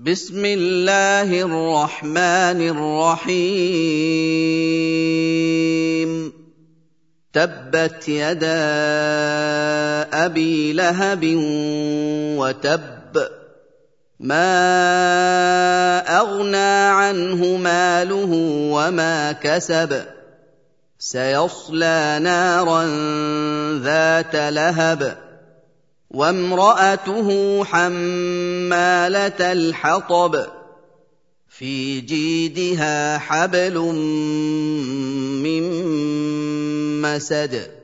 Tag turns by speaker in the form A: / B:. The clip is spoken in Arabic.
A: بسم الله الرحمن الرحيم تبت يدا أبي لهب وتب ما أغنى عنه ماله وما كسب سيصلى نارا ذات لهب وامرأته حمالة الحطب في جيدها حبل من مسد